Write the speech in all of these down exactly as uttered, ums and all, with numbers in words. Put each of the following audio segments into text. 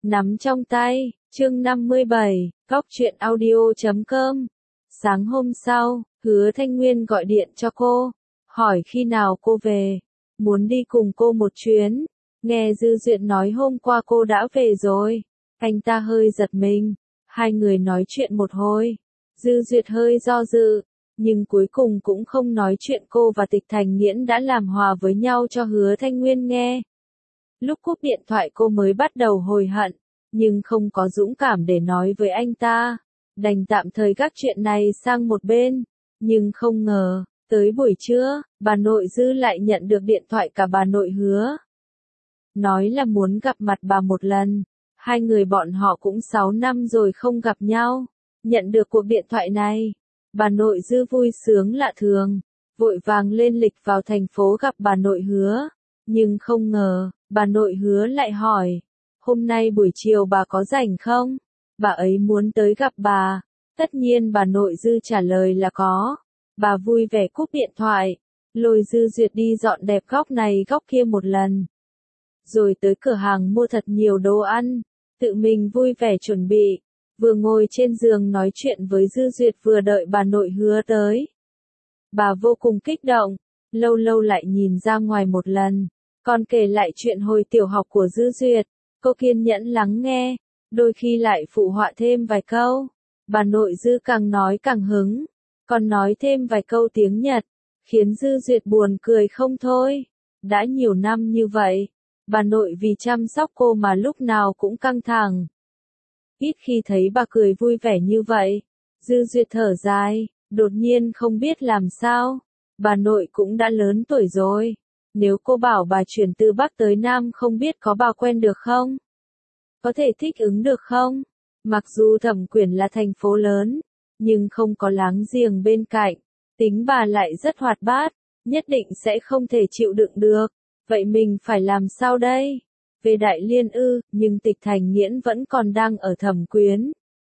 nắm trong tay, chương năm mươi bảy, góc truyện audio chấm com. Sáng hôm sau, Hứa Thanh Nguyên gọi điện cho cô, hỏi khi nào cô về, muốn đi cùng cô một chuyến. Nghe Dư Duyệt nói hôm qua cô đã về rồi, anh ta hơi giật mình, hai người nói chuyện một hồi. Dư Duyệt hơi do dự, nhưng cuối cùng cũng không nói chuyện cô và Tịch Thành Nghiễn đã làm hòa với nhau cho Hứa Thanh Nguyên nghe. Lúc cúp điện thoại cô mới bắt đầu hối hận, nhưng không có dũng cảm để nói với anh ta, đành tạm thời gác chuyện này sang một bên. Nhưng không ngờ, tới buổi trưa, bà nội Dư lại nhận được điện thoại cả bà nội Hứa. Nói là muốn gặp mặt bà một lần, hai người bọn họ cũng sáu năm rồi không gặp nhau. Nhận được cuộc điện thoại này, bà nội Dư vui sướng lạ thường, vội vàng lên lịch vào thành phố gặp bà nội Hứa. Nhưng không ngờ, bà nội Hứa lại hỏi, hôm nay buổi chiều bà có rảnh không? Bà ấy muốn tới gặp bà. Tất nhiên bà nội Dư trả lời là có. Bà vui vẻ cúp điện thoại, lôi Dư Duyệt đi dọn đẹp góc này góc kia một lần. Rồi tới cửa hàng mua thật nhiều đồ ăn, tự mình vui vẻ chuẩn bị, vừa ngồi trên giường nói chuyện với Dư Duyệt vừa đợi bà nội Hứa tới. Bà vô cùng kích động, lâu lâu lại nhìn ra ngoài một lần, còn kể lại chuyện hồi tiểu học của Dư Duyệt. Cô kiên nhẫn lắng nghe, đôi khi lại phụ họa thêm vài câu. Bà nội Dư càng nói càng hứng, còn nói thêm vài câu tiếng Nhật, khiến Dư Duyệt buồn cười không thôi. Đã nhiều năm như vậy, bà nội vì chăm sóc cô mà lúc nào cũng căng thẳng. Ít khi thấy bà cười vui vẻ như vậy. Dư Duyệt thở dài, đột nhiên không biết làm sao. Bà nội cũng đã lớn tuổi rồi. Nếu cô bảo bà chuyển từ Bắc tới Nam không biết có bà quen được không? Có thể thích ứng được không? Mặc dù Thẩm Quyển là thành phố lớn, nhưng không có láng giềng bên cạnh. Tính bà lại rất hoạt bát, nhất định sẽ không thể chịu đựng được. Vậy mình phải làm sao đây? Về Đại Liên ư, nhưng Tịch Thành Nghiễn vẫn còn đang ở Thẩm Quyến.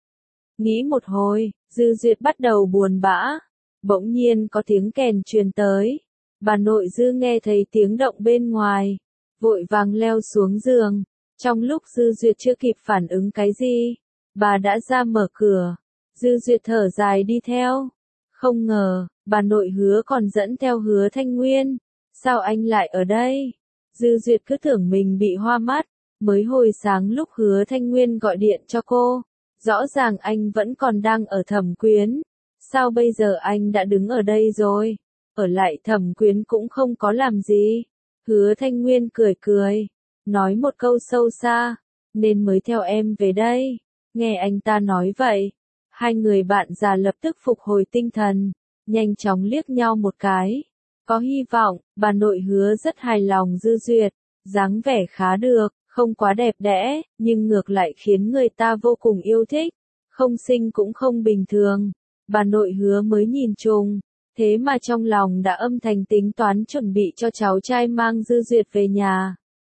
Nghĩ một hồi, Dư Duyệt bắt đầu buồn bã. Bỗng nhiên có tiếng kèn truyền tới. Bà nội Dư nghe thấy tiếng động bên ngoài, vội vàng leo xuống giường. Trong lúc Dư Duyệt chưa kịp phản ứng cái gì, bà đã ra mở cửa. Dư Duyệt thở dài đi theo. Không ngờ, bà nội Hứa còn dẫn theo Hứa Thanh Nguyên. Sao anh lại ở đây? Dư Duyệt cứ tưởng mình bị hoa mắt. Mới hồi sáng lúc Hứa Thanh Nguyên gọi điện cho cô, rõ ràng anh vẫn còn đang ở Thẩm Quyến. Sao bây giờ anh đã đứng ở đây rồi? Ở lại Thẩm Quyến cũng không có làm gì. Hứa Thanh Nguyên cười cười, nói một câu sâu xa, nên mới theo em về đây. Nghe anh ta nói vậy, hai người bạn già lập tức phục hồi tinh thần, nhanh chóng liếc nhau một cái. Có hy vọng, bà nội Hứa rất hài lòng Dư Duyệt, dáng vẻ khá được, không quá đẹp đẽ, nhưng ngược lại khiến người ta vô cùng yêu thích. Không xinh cũng không bình thường. Bà nội Hứa mới nhìn chung, thế mà trong lòng đã âm thầm tính toán chuẩn bị cho cháu trai mang Dư Duyệt về nhà.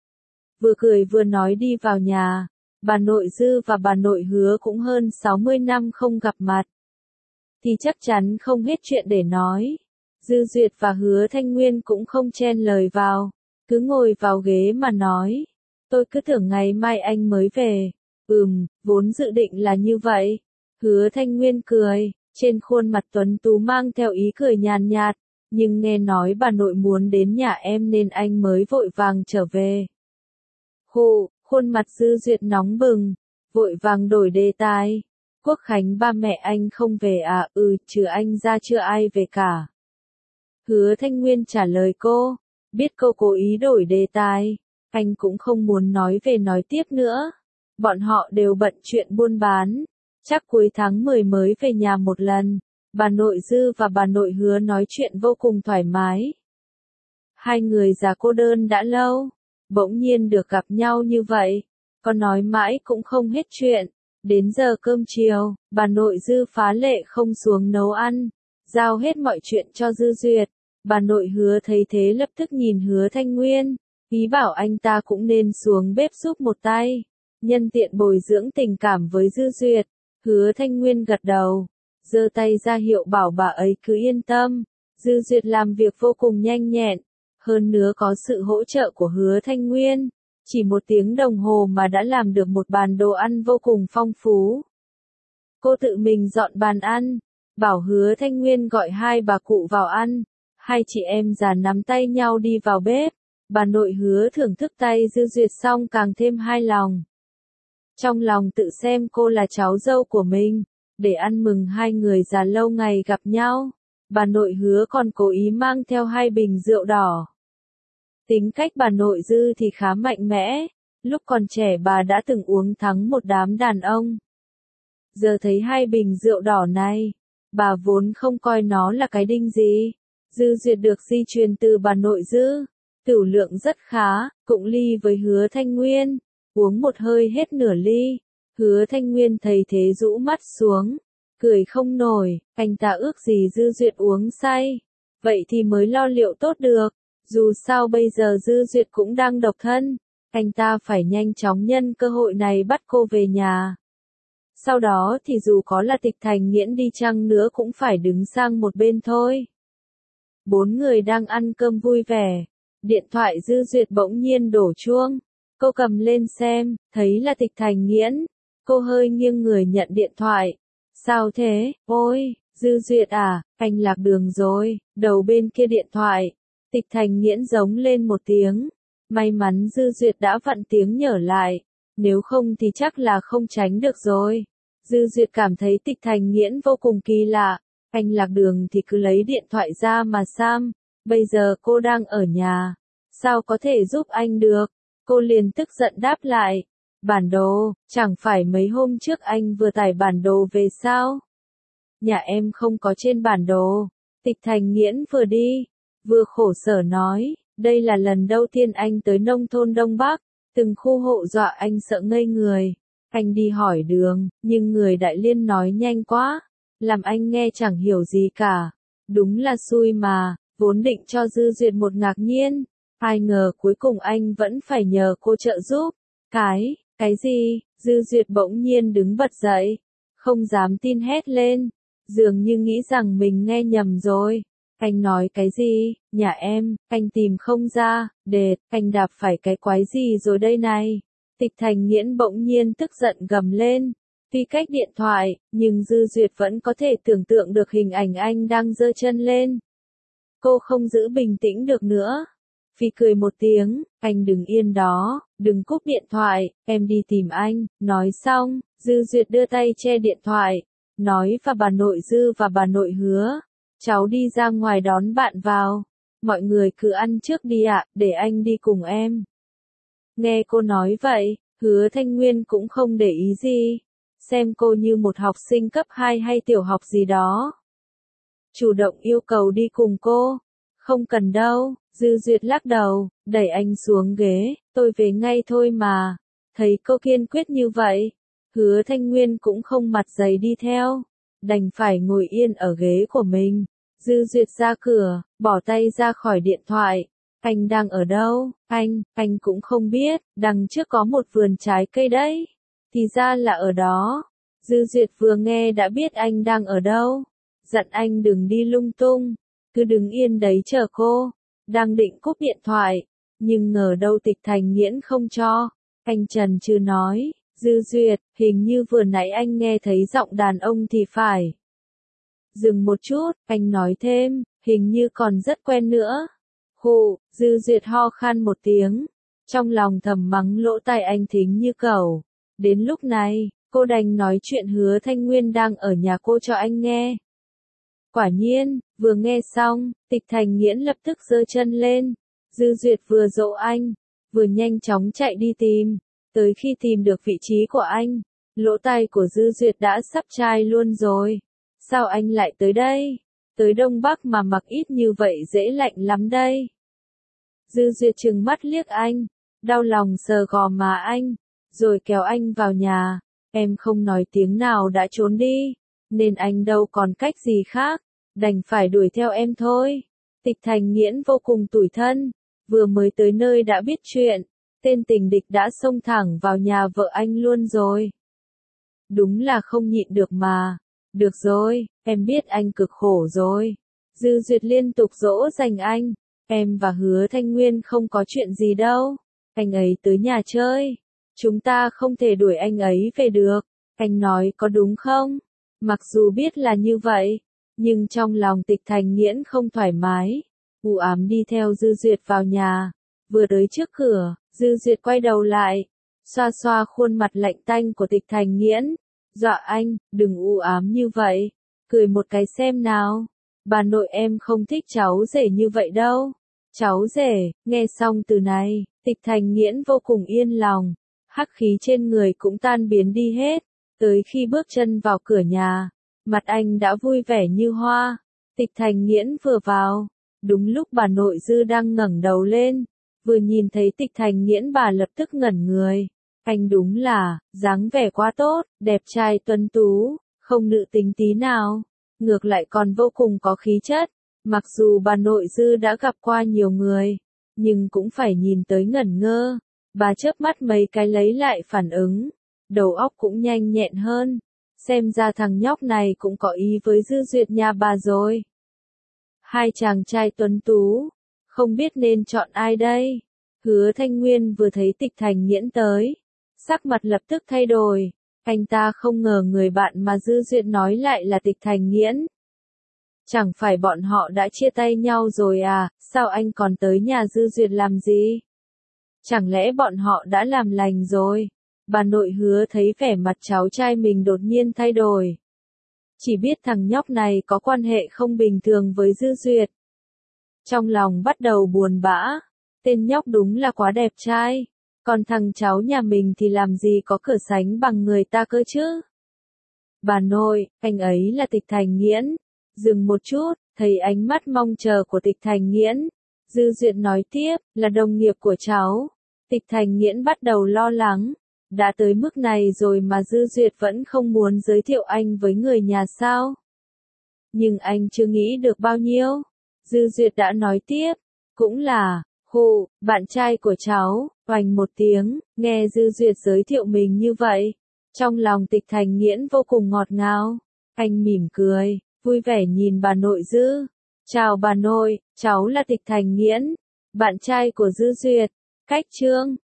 Vừa cười vừa nói đi vào nhà, bà nội Dư và bà nội Hứa cũng hơn sáu mươi năm không gặp mặt. Thì chắc chắn không hết chuyện để nói. Dư Duyệt và Hứa Thanh Nguyên cũng không chen lời vào, cứ ngồi vào ghế mà nói. Tôi cứ tưởng ngày mai anh mới về. Ừm, vốn dự định là như vậy. Hứa Thanh Nguyên cười, trên khuôn mặt tuấn tú mang theo ý cười nhàn nhạt. Nhưng nghe nói bà nội muốn đến nhà em nên anh mới vội vàng trở về. Hù, khuôn mặt Dư Duyệt nóng bừng, vội vàng đổi đề tài. Quốc khánh ba mẹ anh không về à? Ừ, trừ anh ra chưa ai về cả. Hứa Thanh Nguyên trả lời cô, biết cô cố ý đổi đề tài, anh cũng không muốn nói về nói tiếp nữa. Bọn họ đều bận chuyện buôn bán, chắc cuối tháng mười mới về nhà một lần. Bà nội Dư và bà nội Hứa nói chuyện vô cùng thoải mái. Hai người già cô đơn đã lâu, bỗng nhiên được gặp nhau như vậy, có nói mãi cũng không hết chuyện. Đến giờ cơm chiều, bà nội Dư phá lệ không xuống nấu ăn, giao hết mọi chuyện cho Dư Duyệt. Bà nội Hứa thấy thế lập tức nhìn Hứa Thanh Nguyên, ý bảo anh ta cũng nên xuống bếp giúp một tay, nhân tiện bồi dưỡng tình cảm với Dư Duyệt. Hứa Thanh Nguyên gật đầu, giơ tay ra hiệu bảo bà ấy cứ yên tâm. Dư Duyệt làm việc vô cùng nhanh nhẹn, hơn nữa có sự hỗ trợ của Hứa Thanh Nguyên, Chỉ một tiếng đồng hồ mà đã làm được một bàn đồ ăn vô cùng phong phú. Cô tự mình dọn bàn ăn, bảo Hứa Thanh Nguyên gọi hai bà cụ vào ăn. Hai chị em già nắm tay nhau đi vào bếp. Bà nội Hứa thưởng thức tay Dư Duyệt xong càng thêm hài lòng. Trong lòng tự xem cô là cháu dâu của mình, để ăn mừng hai người già lâu ngày gặp nhau. Bà nội Hứa còn cố ý mang theo hai bình rượu đỏ. Tính cách bà nội Dư thì khá mạnh mẽ, lúc còn trẻ bà đã từng uống thắng một đám đàn ông. Giờ thấy hai bình rượu đỏ này, bà vốn không coi nó là cái đinh gì. Dư Duyệt được di truyền từ bà nội Dư, tửu lượng rất khá, cụng ly với Hứa Thanh Nguyên, uống một hơi hết nửa ly. Hứa Thanh Nguyên thấy thế rũ mắt xuống, cười không nổi, anh ta ước gì Dư Duyệt uống say, vậy thì mới lo liệu tốt được. Dù sao bây giờ Dư Duyệt cũng đang độc thân, anh ta phải nhanh chóng nhân cơ hội này bắt cô về nhà. Sau đó thì dù có là Tịch Thành Nghiễn đi chăng nữa cũng phải đứng sang một bên thôi. Bốn người đang ăn cơm vui vẻ, điện thoại Dư Duyệt bỗng nhiên đổ chuông. Cô cầm lên xem, thấy là Tịch Thành Nghiễn. Cô hơi nghiêng người nhận điện thoại. Sao thế, ôi, Dư Duyệt à, anh lạc đường rồi. Đầu bên kia điện thoại, Tịch Thành Nghiễn giống lên một tiếng. May mắn Dư Duyệt đã vặn tiếng nhở lại, nếu không thì chắc là không tránh được rồi. Dư Duyệt cảm thấy Tịch Thành Nghiễn vô cùng kỳ lạ. Anh lạc đường thì cứ lấy điện thoại ra mà xem. Bây giờ cô đang ở nhà, sao có thể giúp anh được? Cô liền tức giận đáp lại. Bản đồ, chẳng phải mấy hôm trước anh vừa tải bản đồ về sao? Nhà em không có trên bản đồ. Tịch Thành Nghiễn vừa đi, vừa khổ sở nói, đây là lần đầu tiên anh tới nông thôn Đông Bắc, từng khu hộ dọa anh sợ ngây người. Anh đi hỏi đường, nhưng người Đại Liên nói nhanh quá, làm anh nghe chẳng hiểu gì cả. Đúng là xui mà, vốn định cho Dư Duyệt một ngạc nhiên, ai ngờ cuối cùng anh vẫn phải nhờ cô trợ giúp. Cái, cái gì? Dư Duyệt bỗng nhiên đứng bật dậy, không dám tin hét lên, dường như nghĩ rằng mình nghe nhầm rồi. Anh nói cái gì? Nhà em, anh tìm không ra, đệt, anh đạp phải cái quái gì rồi đây này? Tịch Thành Nghiễn bỗng nhiên tức giận gầm lên. Tuy cách điện thoại, nhưng Dư Duyệt vẫn có thể tưởng tượng được hình ảnh anh đang giơ chân lên. Cô không giữ bình tĩnh được nữa. Phi cười một tiếng, anh đừng yên đó, đừng cúp điện thoại, em đi tìm anh. Nói xong, Dư Duyệt đưa tay che điện thoại, nói và bà nội Dư và bà nội Hứa, cháu đi ra ngoài đón bạn vào. Mọi người cứ ăn trước đi ạ, để anh đi cùng em. Nghe cô nói vậy, Hứa Thanh Nguyên cũng không để ý gì, xem cô như một học sinh cấp hai hay tiểu học gì đó. Chủ động yêu cầu đi cùng cô. Không cần đâu, Dư Duyệt lắc đầu, đẩy anh xuống ghế, tôi về ngay thôi mà. Thấy cô kiên quyết như vậy, Hứa Thanh Nguyên cũng không mặt dày đi theo, đành phải ngồi yên ở ghế của mình. Dư Duyệt ra cửa, bỏ tay ra khỏi điện thoại. Anh đang ở đâu? Anh, anh cũng không biết, đằng trước có một vườn trái cây đấy. Thì ra là ở đó. Dư Duyệt vừa nghe đã biết anh đang ở đâu. Dặn anh đừng đi lung tung, cứ đứng yên đấy chờ cô. Đang định cúp điện thoại, nhưng ngờ đâu Tịch Thành Nghiễn không cho. Anh chần chừ nói, Dư Duyệt, hình như vừa nãy anh nghe thấy giọng đàn ông thì phải. Dừng một chút, anh nói thêm, hình như còn rất quen nữa. Hù, Dư Duyệt ho khan một tiếng, trong lòng thầm mắng lỗ tai anh thính như cẩu. Đến lúc này, cô đành nói chuyện Hứa Thanh Nguyên đang ở nhà cô cho anh nghe. Quả nhiên, vừa nghe xong, Tịch Thành Nghiễn lập tức giơ chân lên. Dư Duyệt vừa dỗ anh, vừa nhanh chóng chạy đi tìm. Tới khi tìm được vị trí của anh, lỗ tai của Dư Duyệt đã sắp chai luôn rồi. Sao anh lại tới đây? Tới Đông Bắc mà mặc ít như vậy dễ lạnh lắm đây. Dư Duyệt trừng mắt liếc anh, đau lòng sờ gò má anh, rồi kéo anh vào nhà. Em không nói tiếng nào đã trốn đi, nên anh đâu còn cách gì khác, đành phải đuổi theo em thôi. Tịch Thành Nghiễn vô cùng tủi thân, vừa mới tới nơi đã biết chuyện, tên tình địch đã xông thẳng vào nhà vợ anh luôn rồi. Đúng là không nhịn được mà. Được rồi, em biết anh cực khổ rồi. Dư Duyệt liên tục dỗ dành anh. Em và Hứa Thanh Nguyên không có chuyện gì đâu. anh ấy tới nhà chơi. Chúng ta không thể đuổi anh ấy về được. Anh nói có đúng không? Mặc dù biết là như vậy, nhưng trong lòng Tịch Thành Nghiễn không thoải mái. U ám đi theo Dư Duyệt vào nhà. Vừa tới trước cửa, Dư Duyệt quay đầu lại, xoa xoa khuôn mặt lạnh tanh của Tịch Thành Nghiễn. Dọa anh, đừng u ám như vậy. Cười một cái xem nào. Bà nội em không thích cháu rể như vậy đâu. Cháu rể, nghe xong từ này, Tịch Thành Nghiễn vô cùng yên lòng. Hắc khí trên người cũng tan biến đi hết. Tới khi bước chân vào cửa nhà, mặt anh đã vui vẻ như hoa. Tịch Thành Nghiễn vừa vào, đúng lúc bà nội Dư đang ngẩng đầu lên, vừa nhìn thấy Tịch Thành Nghiễn bà lập tức ngẩn người. Anh đúng là, dáng vẻ quá tốt, đẹp trai tuấn tú, không nữ tính tí nào, ngược lại còn vô cùng có khí chất. Mặc dù bà nội Dư đã gặp qua nhiều người, nhưng cũng phải nhìn tới ngẩn ngơ. Bà chớp mắt mấy cái lấy lại phản ứng, đầu óc cũng nhanh nhẹn hơn. Xem ra thằng nhóc này cũng có ý với Dư Duyệt nhà bà rồi. Hai chàng trai tuấn tú, không biết nên chọn ai đây? Hứa Thanh Nguyên vừa thấy Tịch Thành Nghiễn tới, sắc mặt lập tức thay đổi. Anh ta không ngờ người bạn mà Dư Duyệt nói lại là Tịch Thành Nghiễn. Chẳng phải bọn họ đã chia tay nhau rồi à, sao anh còn tới nhà Dư Duyệt làm gì? Chẳng lẽ bọn họ đã làm lành rồi? Bà nội Hứa thấy vẻ mặt cháu trai mình đột nhiên thay đổi. Chỉ biết thằng nhóc này có quan hệ không bình thường với Dư Duyệt. Trong lòng bắt đầu buồn bã. Tên nhóc đúng là quá đẹp trai. Còn thằng cháu nhà mình thì làm gì có cửa sánh bằng người ta cơ chứ? Bà nội, anh ấy là Tịch Thành Nghiễn. Dừng một chút, thấy ánh mắt mong chờ của Tịch Thành Nghiễn. Dư Duyệt nói tiếp, là đồng nghiệp của cháu. Tịch Thành Nghiễn bắt đầu lo lắng. Đã tới mức này rồi mà Dư Duyệt vẫn không muốn giới thiệu anh với người nhà sao? Nhưng anh chưa nghĩ được bao nhiêu. Dư Duyệt đã nói tiếp, cũng là, hù, bạn trai của cháu, oành một tiếng, nghe Dư Duyệt giới thiệu mình như vậy. Trong lòng Tịch Thành Nghiễn vô cùng ngọt ngào. Anh mỉm cười, vui vẻ nhìn bà nội Dư. Chào bà nội, cháu là Tịch Thành Nghiễn, bạn trai của Dư Duyệt. Cách chương